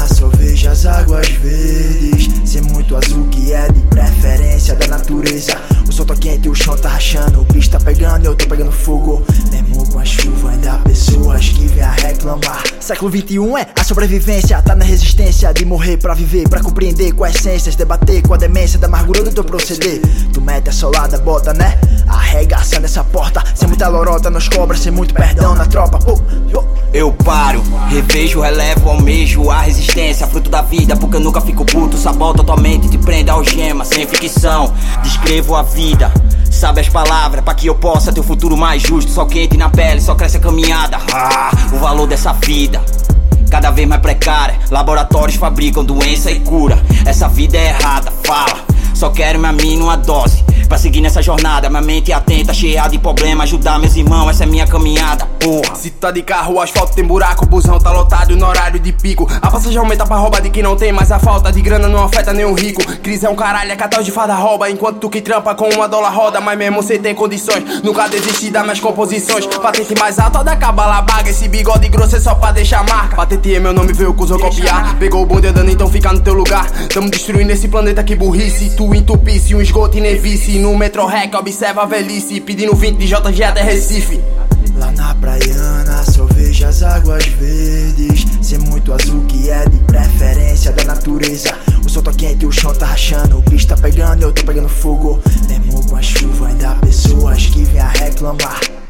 praiana, só vejo as águas verdes. Ser muito azul que é de preferência da natureza. O sol tá quente, o chão tá rachando, o bicho tá pegando e eu tô pegando fogo. Mesmo com a chuva ainda há pessoas que vêm a reclamar. Século XXI é a sobrevivência, tá na resistência de morrer pra viver, pra compreender com as essências, debater com a demência da amargura do teu proceder. Tu mete a solada, bota, né? Arregaçando essa porta, sem muita lorota nos cobras, sem muito perdão na tropa. Eu paro, revejo, relevo, almejo a resistência, fruto da vida, porque eu nunca fico puto. Sabota tua mente, te prende a algema, sem ficção, descrevo a vida. Sabe as palavras, pra que eu possa ter o futuro mais justo. Só quente na pele, só cresce a caminhada. O valor dessa vida, cada vez mais precária. Laboratórios fabricam doença e cura. Essa vida é errada, fala. Só quero minha mina uma dose pra seguir nessa jornada. Minha mente atenta, cheia de problema. Ajudar meus irmãos, essa é minha caminhada, porra. Se tu tá de carro, o asfalto tem buraco, o busão tá lotado no horário de pico. A passagem aumenta pra roubar de quem não tem, mas a falta de grana não afeta nenhum rico. Crise é um caralho, é catal de fada rouba, enquanto tu que trampa com $1 roda. Mas mesmo sem ter condições, nunca desisti das minhas composições. Patente mais alta da cabalabaga, esse bigode grosso é só pra deixar marca. Patente é meu nome, veio o cuzão copiar. Pegou o bonde andando, então fica no teu lugar. Tamo destruindo esse planeta, que burrice. Tu entupisse um esgoto e nem vice. No Metro Rec observa a velhice, pedindo 20 de JG até Recife. Lá na praiana só vejo as águas verdes. Ser muito azul que é de preferência da natureza. O sol tá quente, o chão tá rachando, o bicho tá pegando e eu tô pegando fogo. Mesmo com a chuva ainda há pessoas que vêm a reclamar.